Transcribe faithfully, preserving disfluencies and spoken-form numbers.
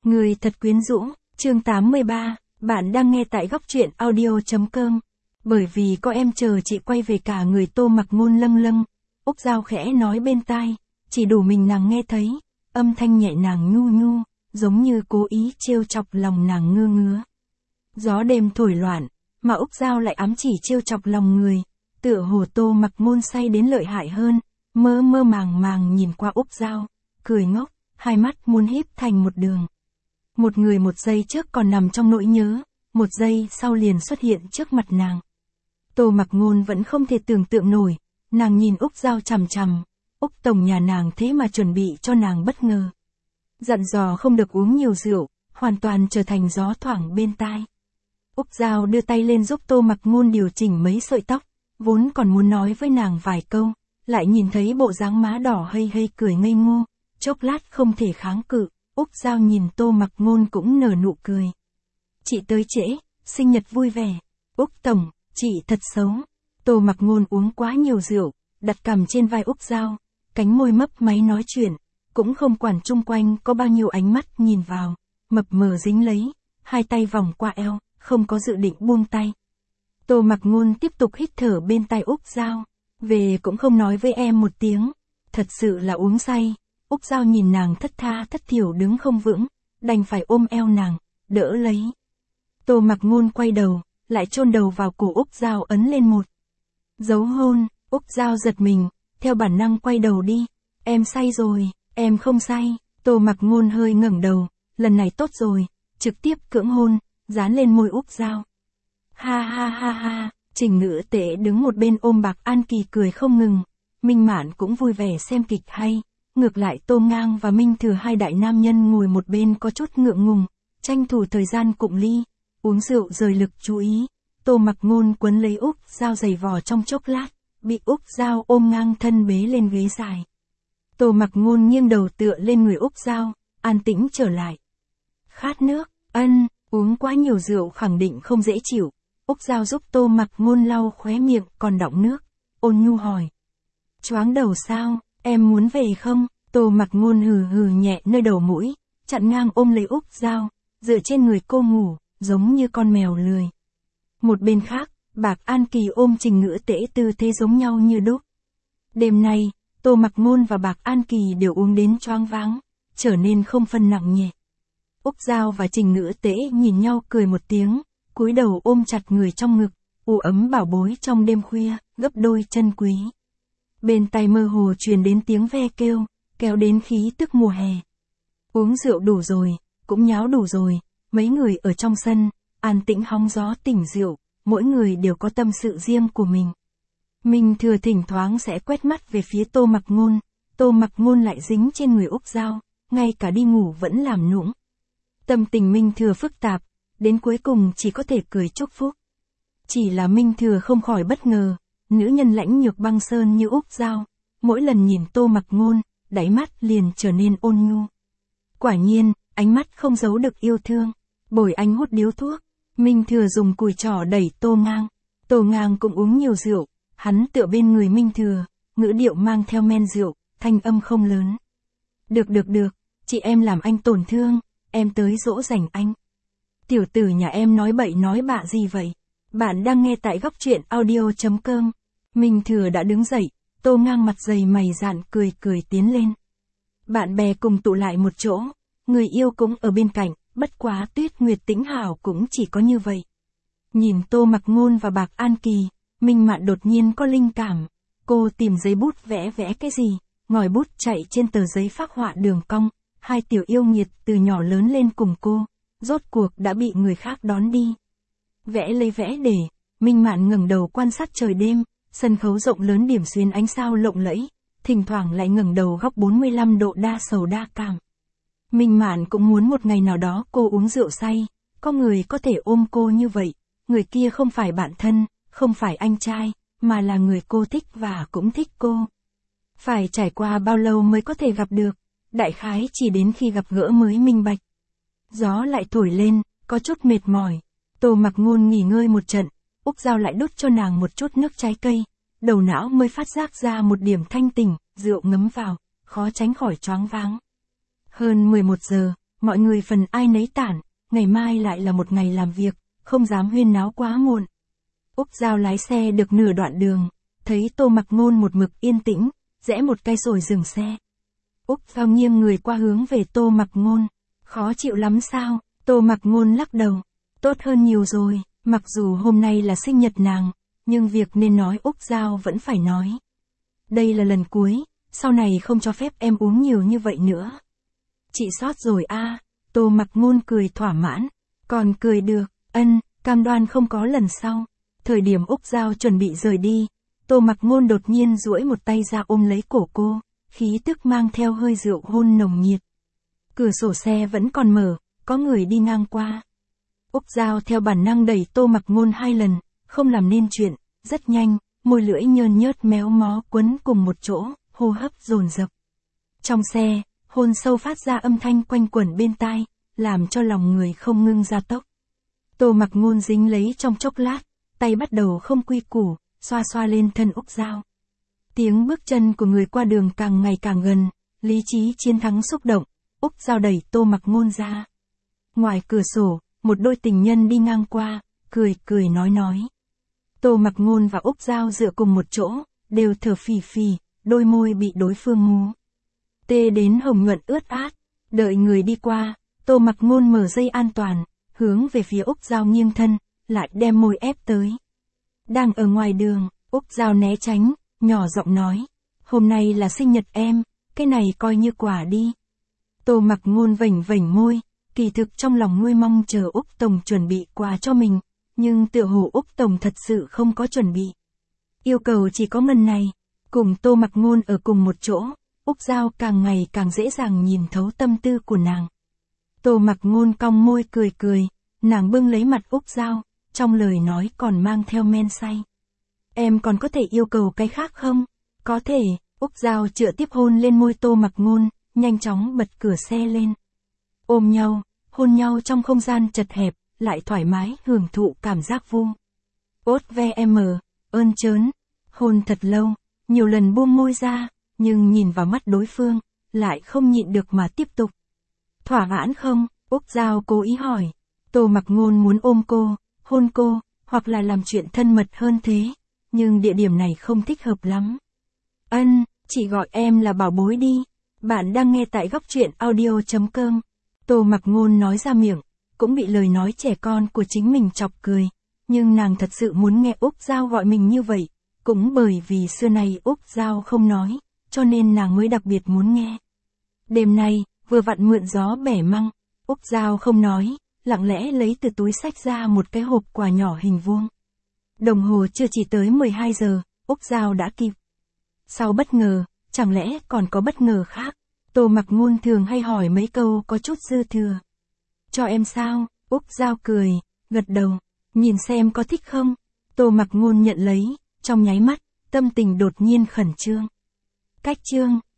Người thật quyến rũ, chương tám mươi ba, bạn đang nghe tại góc truyện audio.com. Bởi vì có em chờ chị quay về cả người Tô Mặc Ngôn lâng lâng, Úc Giao khẽ nói bên tai, chỉ đủ mình nàng nghe thấy, âm thanh nhẹ nàng nhu nhu, giống như cố ý trêu chọc lòng nàng ngơ ngứa. Gió đêm thổi loạn, mà Úc Giao lại ám chỉ trêu chọc lòng người, tựa hồ Tô Mặc Ngôn say đến lợi hại hơn, mơ mơ màng màng nhìn qua Úc Giao, cười ngốc, hai mắt muốn híp thành một đường. Một người một giây trước còn nằm trong nỗi nhớ, một giây sau liền xuất hiện trước mặt nàng. Tô Mặc Ngôn vẫn không thể tưởng tượng nổi, nàng nhìn Úc Giao chằm chằm, Úc tổng nhà nàng thế mà chuẩn bị cho nàng bất ngờ. Dặn dò không được uống nhiều rượu, hoàn toàn trở thành gió thoảng bên tai. Úc Giao đưa tay lên giúp Tô Mặc Ngôn điều chỉnh mấy sợi tóc, vốn còn muốn nói với nàng vài câu, lại nhìn thấy bộ dáng má đỏ hây hây cười ngây ngô, chốc lát không thể kháng cự. Úc Giao nhìn Tô Mặc Ngôn cũng nở nụ cười. Chị tới trễ, sinh nhật vui vẻ. Úc tổng, chị thật xấu. Tô Mặc Ngôn uống quá nhiều rượu, đặt cằm trên vai Úc Giao, cánh môi mấp máy nói chuyện, cũng không quản chung quanh có bao nhiêu ánh mắt nhìn vào, mập mờ dính lấy, hai tay vòng qua eo, không có dự định buông tay. Tô Mặc Ngôn tiếp tục hít thở bên tai Úc Giao, về cũng không nói với em một tiếng, thật sự là uống say. Úc Giao nhìn nàng thất tha thất thiểu đứng không vững, đành phải ôm eo nàng, đỡ lấy. Tô Mặc Ngôn quay đầu, lại chôn đầu vào cổ Úc Giao ấn lên một dấu hôn. Úc Giao giật mình, theo bản năng quay đầu đi. Em say rồi, em không say. Tô Mặc Ngôn hơi ngẩng đầu, lần này tốt rồi, trực tiếp cưỡng hôn, dán lên môi Úc Giao. Ha ha ha ha, Trình Ngữ Tế đứng một bên ôm Bạc An Kỳ cười không ngừng, Minh Mạn cũng vui vẻ xem kịch hay. Ngược lại Tô Ngang và Minh Thừa hai đại nam nhân ngồi một bên có chút ngượng ngùng, tranh thủ thời gian cụng ly, uống rượu rời lực chú ý. Tô Mặc Ngôn quấn lấy Úc Giao giày vò trong chốc lát, bị Úc Giao ôm ngang thân bế lên ghế dài. Tô Mặc Ngôn nghiêng đầu tựa lên người Úc Giao, an tĩnh trở lại. Khát nước, ân, uống quá nhiều rượu khẳng định không dễ chịu. Úc Giao giúp Tô Mặc Ngôn lau khóe miệng còn đọng nước, ôn nhu hỏi. Choáng đầu sao? Em muốn về không? Tô Mặc Ngôn hừ hừ nhẹ nơi đầu mũi, chặn ngang ôm lấy Úc Giao, dựa trên người cô ngủ, giống như con mèo lười. Một bên khác, Bạc An Kỳ ôm Trình Ngữ Tế tư thế giống nhau như đúc. Đêm nay, Tô Mặc Ngôn và Bạc An Kỳ đều uống đến choáng váng, trở nên không phân nặng nhẹ. Úc Giao và Trình Ngữ Tế nhìn nhau cười một tiếng, cúi đầu ôm chặt người trong ngực, u ấm bảo bối trong đêm khuya, gấp đôi chân quý. Bên tai mơ hồ truyền đến tiếng ve kêu, kéo đến khí tức mùa hè. Uống rượu đủ rồi, cũng nháo đủ rồi, mấy người ở trong sân, an tĩnh hóng gió tỉnh rượu, mỗi người đều có tâm sự riêng của mình. Minh Thừa thỉnh thoảng sẽ quét mắt về phía Tô Mặc Ngôn, Tô Mặc Ngôn lại dính trên người Úc Giao, ngay cả đi ngủ vẫn làm nũng. Tâm tình Minh Thừa phức tạp, đến cuối cùng chỉ có thể cười chúc phúc. Chỉ là Minh Thừa không khỏi bất ngờ. Nữ nhân lãnh nhược băng sơn như Úc Giao, mỗi lần nhìn Tô Mặc Ngôn, đáy mắt liền trở nên ôn nhu. Quả nhiên, ánh mắt không giấu được yêu thương. Bồi anh hút điếu thuốc, Minh Thừa dùng cùi trỏ đẩy Tô Ngang. Tô Ngang cũng uống nhiều rượu, hắn tựa bên người Minh Thừa, ngữ điệu mang theo men rượu, thanh âm không lớn. Được được được, chị em làm anh tổn thương, em tới dỗ dành anh. Tiểu tử nhà em nói bậy nói bạ gì vậy? Bạn đang nghe tại góc truyện audio.com. Minh Thừa đã đứng dậy, Tô Ngang mặt dày mày dạn cười cười tiến lên. Bạn bè cùng tụ lại một chỗ, người yêu cũng ở bên cạnh, bất quá Tuyết Nguyệt Tĩnh Hảo cũng chỉ có như vậy. Nhìn Tô Mặc Ngôn và Bạc An Kỳ, Minh Mạn đột nhiên có linh cảm, cô tìm giấy bút vẽ vẽ cái gì, ngòi bút chạy trên tờ giấy phác họa đường cong, hai tiểu yêu nghiệt từ nhỏ lớn lên cùng cô, rốt cuộc đã bị người khác đón đi. Vẽ lấy vẽ để, Minh Mạn ngẩng đầu quan sát trời đêm, sân khấu rộng lớn điểm xuyên ánh sao lộng lẫy, thỉnh thoảng lại ngẩng đầu góc bốn mươi lăm độ đa sầu đa cảm. Minh Mạn cũng muốn một ngày nào đó cô uống rượu say, có người có thể ôm cô như vậy, người kia không phải bạn thân, không phải anh trai, mà là người cô thích và cũng thích cô. Phải trải qua bao lâu mới có thể gặp được, đại khái chỉ đến khi gặp gỡ mới minh bạch. Gió lại thổi lên, có chút mệt mỏi. Tô Mặc Ngôn nghỉ ngơi một trận, Úc Giao lại đút cho nàng một chút nước trái cây, đầu não mới phát giác ra một điểm thanh tỉnh, rượu ngấm vào, khó tránh khỏi choáng váng. Hơn mười một giờ, mọi người phần ai nấy tản, ngày mai lại là một ngày làm việc, không dám huyên náo quá muộn. Úc Giao lái xe được nửa đoạn đường, thấy Tô Mặc Ngôn một mực yên tĩnh, rẽ một cây rồi dừng xe. Úc Giao nghiêng người qua hướng về Tô Mặc Ngôn. Khó chịu lắm sao? Tô Mặc Ngôn lắc đầu. Tốt hơn nhiều rồi, mặc dù hôm nay là sinh nhật nàng, nhưng việc nên nói Úc Giao vẫn phải nói. Đây là lần cuối, sau này không cho phép em uống nhiều như vậy nữa. Chị sót rồi a. À, Tô Mặc Ngôn cười thỏa mãn. Còn cười được, ân, cam đoan không có lần sau. Thời điểm Úc Giao chuẩn bị rời đi, Tô Mặc Ngôn đột nhiên duỗi một tay ra ôm lấy cổ cô, khí tức mang theo hơi rượu hôn nồng nhiệt. Cửa sổ xe vẫn còn mở, có người đi ngang qua. Úc Giao theo bản năng đẩy Tô Mặc Ngôn hai lần, không làm nên chuyện, rất nhanh, môi lưỡi nhơn nhớt méo mó quấn cùng một chỗ, hô hấp dồn dập. Trong xe, hôn sâu phát ra âm thanh quanh quẩn bên tai, làm cho lòng người không ngưng gia tốc. Tô Mặc Ngôn dính lấy trong chốc lát, tay bắt đầu không quy củ, xoa xoa lên thân Úc Giao. Tiếng bước chân của người qua đường càng ngày càng gần, lý trí chiến thắng xúc động, Úc Giao đẩy Tô Mặc Ngôn ra. Ngoài cửa sổ, một đôi tình nhân đi ngang qua, cười cười nói nói. Tô Mặc Ngôn và Úc Giao dựa cùng một chỗ, đều thở phì phì, đôi môi bị đối phương múa. Tê đến hồng nhuận ướt át, đợi người đi qua, Tô Mặc Ngôn mở dây an toàn, hướng về phía Úc Giao nghiêng thân, lại đem môi ép tới. Đang ở ngoài đường, Úc Giao né tránh, nhỏ giọng nói. Hôm nay là sinh nhật em, cái này coi như quà đi. Tô Mặc Ngôn vểnh vểnh môi, kỳ thực trong lòng nuôi mong chờ Úc Tổng chuẩn bị quà cho mình, nhưng tựa hồ Úc Tổng thật sự không có chuẩn bị. Yêu cầu chỉ có ngần này, cùng Tô Mặc Ngôn ở cùng một chỗ, Úc Giao càng ngày càng dễ dàng nhìn thấu tâm tư của nàng. Tô Mặc Ngôn cong môi cười cười, nàng bưng lấy mặt Úc Giao, trong lời nói còn mang theo men say. Em còn có thể yêu cầu cái khác không? Có thể, Úc Giao chữa tiếp hôn lên môi Tô Mặc Ngôn, nhanh chóng bật cửa xe lên. Ôm nhau, hôn nhau trong không gian chật hẹp, lại thoải mái hưởng thụ cảm giác vu. Ốt ve em, ơn chớn, hôn thật lâu, nhiều lần buông môi ra, nhưng nhìn vào mắt đối phương, lại không nhịn được mà tiếp tục. Thỏa mãn không? Úc Giao cố ý hỏi. Tô Mặc Ngôn muốn ôm cô, hôn cô, hoặc là làm chuyện thân mật hơn thế, nhưng địa điểm này không thích hợp lắm. Ân, chị gọi em là bảo bối đi. Bạn đang nghe tại góc truyện audio chấm com. Tô Mặc Ngôn nói ra miệng, cũng bị lời nói trẻ con của chính mình chọc cười, nhưng nàng thật sự muốn nghe Úc Giao gọi mình như vậy, cũng bởi vì xưa nay Úc Giao không nói, cho nên nàng mới đặc biệt muốn nghe. Đêm nay, vừa vặn mượn gió bẻ măng, Úc Giao không nói, lặng lẽ lấy từ túi xách ra một cái hộp quà nhỏ hình vuông. Đồng hồ chưa chỉ tới mười hai giờ, Úc Giao đã kịp. Sau bất ngờ, chẳng lẽ còn có bất ngờ khác? Tô Mặc Ngôn thường hay hỏi mấy câu có chút dư thừa. Cho em sao? Úc Giao cười, gật đầu, nhìn xem có thích không? Tô Mặc Ngôn nhận lấy, trong nháy mắt, tâm tình đột nhiên khẩn trương. Cách trương,